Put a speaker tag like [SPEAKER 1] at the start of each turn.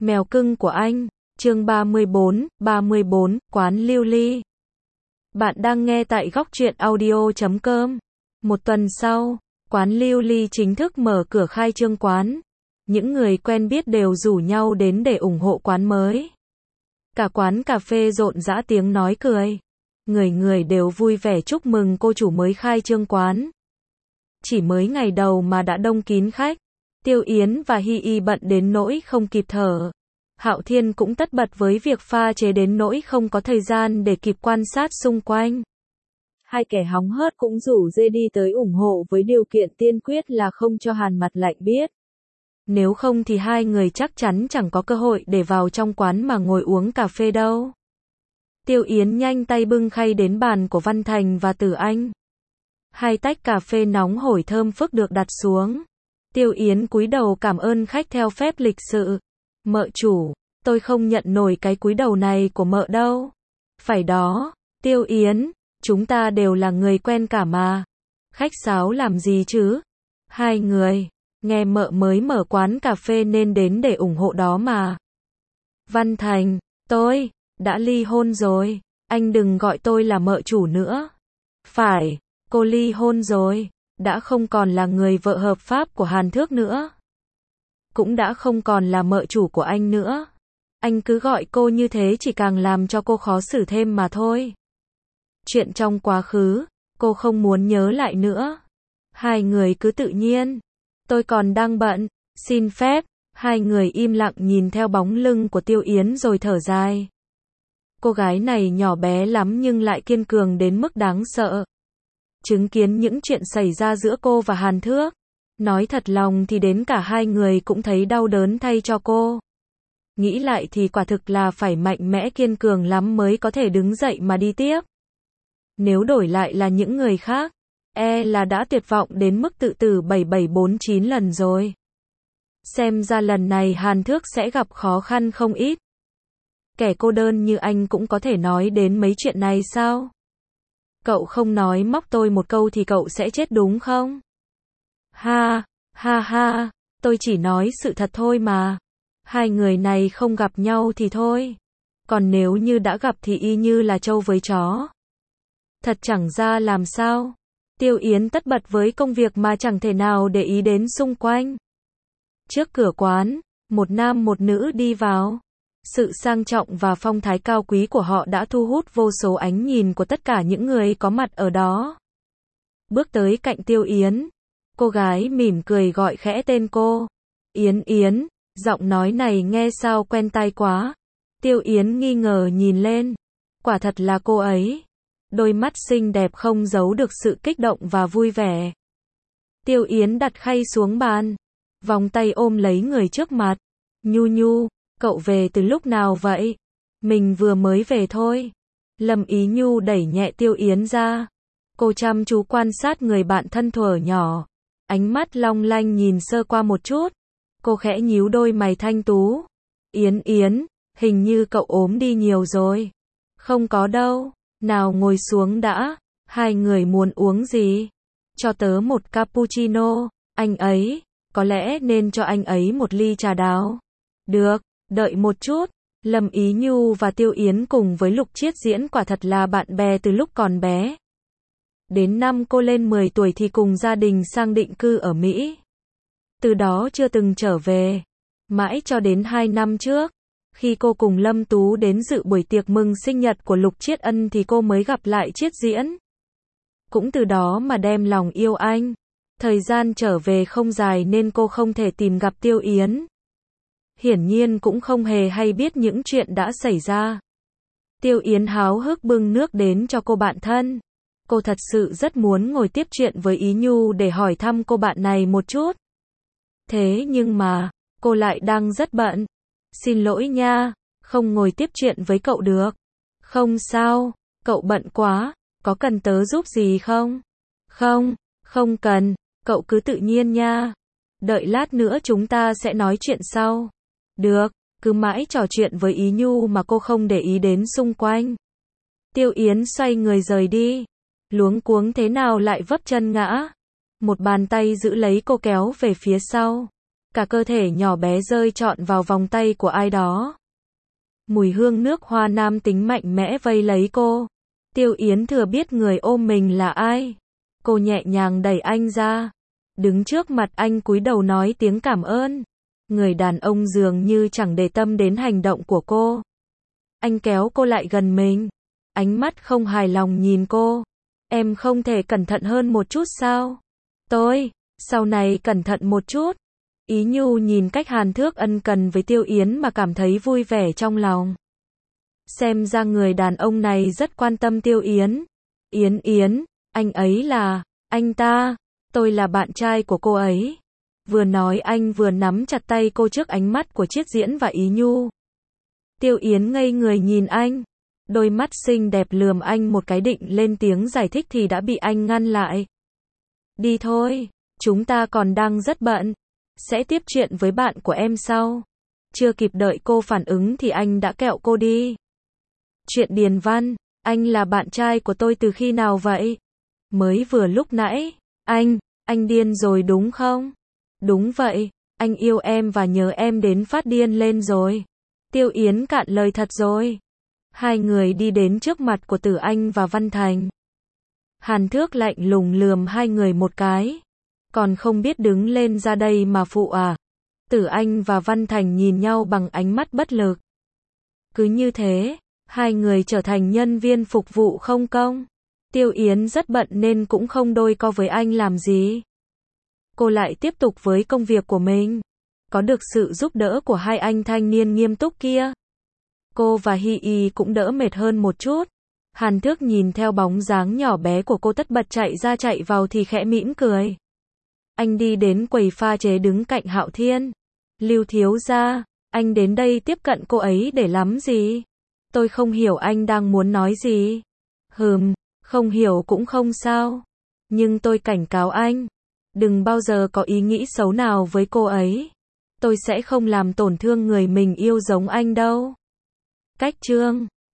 [SPEAKER 1] Mèo cưng của anh, chương 34, quán lưu ly. Bạn đang nghe tại góc truyện audio.com. Một tuần sau, quán lưu ly chính thức mở cửa khai trương quán. Những người quen biết đều rủ nhau đến để ủng hộ quán mới. Cả quán cà phê rộn rã tiếng nói cười. Người người đều vui vẻ chúc mừng cô chủ mới khai trương quán. Chỉ mới ngày đầu mà đã đông kín khách. Tiêu Yến và Hy Y bận đến nỗi không kịp thở. Hạo Thiên cũng tất bật với việc pha chế đến nỗi không có thời gian để kịp quan sát xung quanh. Hai kẻ hóng hớt cũng rủ dê đi tới ủng hộ với điều kiện tiên quyết là không cho Hàn Mặt Lạnh biết. Nếu không thì hai người chắc chắn chẳng có cơ hội để vào trong quán mà ngồi uống cà phê đâu. Tiêu Yến nhanh tay bưng khay đến bàn của Văn Thành và Tử Anh. Hai tách cà phê nóng hổi thơm phức được đặt xuống. Tiêu Yến cúi đầu cảm ơn khách theo phép lịch sự. Mợ chủ, tôi không nhận nổi cái cúi đầu này của mợ đâu. Phải đó, Tiêu Yến, chúng ta đều là người quen cả mà. Khách sáo làm gì chứ? Hai người, nghe mợ mới mở quán cà phê nên đến để ủng hộ đó mà. Văn Thành, tôi đã ly hôn rồi, anh đừng gọi tôi là mợ chủ nữa. Phải, cô ly hôn rồi, đã không còn là người vợ hợp pháp của Hàn Thước nữa. Cũng đã không còn là mợ chủ của anh nữa. Anh cứ gọi cô như thế chỉ càng làm cho cô khó xử thêm mà thôi. Chuyện trong quá khứ, cô không muốn nhớ lại nữa. Hai người cứ tự nhiên. Tôi còn đang bận, xin phép. Hai người im lặng nhìn theo bóng lưng của Tiêu Yến rồi thở dài. Cô gái này nhỏ bé lắm nhưng lại kiên cường đến mức đáng sợ. Chứng kiến những chuyện xảy ra giữa cô và Hàn Thước. Nói thật lòng thì đến cả hai người cũng thấy đau đớn thay cho cô. Nghĩ lại thì quả thực là phải mạnh mẽ kiên cường lắm mới có thể đứng dậy mà đi tiếp. Nếu đổi lại là những người khác, là đã tuyệt vọng đến mức tự tử 7749 lần rồi. Xem ra lần này Hàn Thước sẽ gặp khó khăn không ít. Kẻ cô đơn như anh cũng có thể nói đến mấy chuyện này sao? Cậu không nói móc tôi một câu thì cậu sẽ chết đúng không? Ha, ha ha, tôi chỉ nói sự thật thôi mà. Hai người này không gặp nhau thì thôi. Còn nếu như đã gặp thì y như là trâu với chó. Thật chẳng ra làm sao. Tiêu Yến tất bật với công việc mà chẳng thể nào để ý đến xung quanh. Trước cửa quán, một nam một nữ đi vào. Sự sang trọng và phong thái cao quý của họ đã thu hút vô số ánh nhìn của tất cả những người có mặt ở đó. Bước tới cạnh Tiêu Yến. Cô gái mỉm cười gọi khẽ tên cô. Yến Yến, giọng nói này nghe sao quen tai quá. Tiêu Yến nghi ngờ nhìn lên. Quả thật là cô ấy. Đôi mắt xinh đẹp không giấu được sự kích động và vui vẻ. Tiêu Yến đặt khay xuống bàn. Vòng tay ôm lấy người trước mặt. Nhu Nhu, cậu về từ lúc nào vậy? Mình vừa mới về thôi. Lâm Ý Nhu đẩy nhẹ Tiêu Yến ra. Cô chăm chú quan sát người bạn thân thuở nhỏ. Ánh mắt long lanh nhìn sơ qua một chút. Cô khẽ nhíu đôi mày thanh tú. Yến Yến, hình như cậu ốm đi nhiều rồi. Không có đâu, nào ngồi xuống đã. Hai người muốn uống gì? Cho tớ một cappuccino. Anh ấy, có lẽ nên cho anh ấy một ly trà đào. Được, đợi một chút. Lâm Ý Nhu và Tiêu Yến cùng với Lục Chiết Diễn quả thật là bạn bè từ lúc còn bé. Đến năm cô lên 10 tuổi thì cùng gia đình sang định cư ở Mỹ. Từ đó chưa từng trở về. Mãi cho đến 2 năm trước, khi cô cùng Lâm Tú đến dự buổi tiệc mừng sinh nhật của Lục Chiết Ân thì cô mới gặp lại Chiết Diễn. Cũng từ đó mà đem lòng yêu anh. Thời gian trở về không dài nên cô không thể tìm gặp Tiêu Yến. Hiển nhiên cũng không hề hay biết những chuyện đã xảy ra. Tiêu Yến háo hức bưng nước đến cho cô bạn thân. Cô thật sự rất muốn ngồi tiếp chuyện với Ý Nhu để hỏi thăm cô bạn này một chút. Thế nhưng mà, cô lại đang rất bận. Xin lỗi nha, không ngồi tiếp chuyện với cậu được. Không sao, cậu bận quá, có cần tớ giúp gì không? Không, không cần, cậu cứ tự nhiên nha. Đợi lát nữa chúng ta sẽ nói chuyện sau. Được, cứ mãi trò chuyện với Ý Nhu mà cô không để ý đến xung quanh. Tiêu Yến xoay người rời đi. Luống cuống thế nào lại vấp chân ngã. Một bàn tay giữ lấy cô kéo về phía sau. cả cơ thể nhỏ bé rơi trọn vào vòng tay của ai đó. Mùi hương nước hoa nam tính mạnh mẽ vây lấy cô. Tiêu Yến thừa biết người ôm mình là ai. Cô nhẹ nhàng đẩy anh ra. Đứng trước mặt anh cúi đầu nói tiếng cảm ơn. Người đàn ông dường như chẳng để tâm đến hành động của cô. Anh kéo cô lại gần mình. Ánh mắt không hài lòng nhìn cô. Em không thể cẩn thận hơn một chút sao? Tôi, sau này cẩn thận một chút. Ý Nhu nhìn cách Hàn Thước ân cần với Tiêu Yến mà cảm thấy vui vẻ trong lòng. Xem ra người đàn ông này rất quan tâm Tiêu Yến. Yến, anh ấy là, anh ta, tôi là bạn trai của cô ấy. Vừa nói anh vừa nắm chặt tay cô trước ánh mắt của Chiết Diễn và Ý Nhu. Tiêu Yến ngây người nhìn anh. Đôi mắt xinh đẹp lườm anh một cái định lên tiếng giải thích thì đã bị anh ngăn lại. Đi thôi, chúng ta còn đang rất bận. Sẽ tiếp chuyện với bạn của em sau. Chưa kịp đợi cô phản ứng thì anh đã kẹo cô đi. Chuyện Điền Văn, anh là bạn trai của tôi từ khi nào vậy? Mới vừa lúc nãy. Anh điên rồi đúng không? Đúng vậy, anh yêu em và nhớ em đến phát điên lên rồi. Tiêu Yến cạn lời thật rồi. Hai người đi đến trước mặt của Tử Anh và Văn Thành. Hàn Thước lạnh lùng lườm hai người một cái. Còn không biết đứng lên ra đây mà phụ à? Tử Anh và Văn Thành nhìn nhau bằng ánh mắt bất lực. Cứ như thế, hai người trở thành nhân viên phục vụ không công. Tiêu Yến rất bận nên cũng không đôi co với anh làm gì. Cô lại tiếp tục với công việc của mình. Có được sự giúp đỡ của hai anh thanh niên nghiêm túc kia. Cô và Hy Y cũng đỡ mệt hơn một chút. Hàn Thước nhìn theo bóng dáng nhỏ bé của cô tất bật chạy ra chạy vào thì khẽ mỉm cười. Anh đi đến quầy pha chế đứng cạnh Hạo Thiên. Lưu thiếu gia, anh đến đây tiếp cận cô ấy để làm gì? Tôi không hiểu anh đang muốn nói gì. Không hiểu cũng không sao. Nhưng tôi cảnh cáo anh. Đừng bao giờ có ý nghĩ xấu nào với cô ấy. Tôi sẽ không làm tổn thương người mình yêu giống anh đâu. Cách chương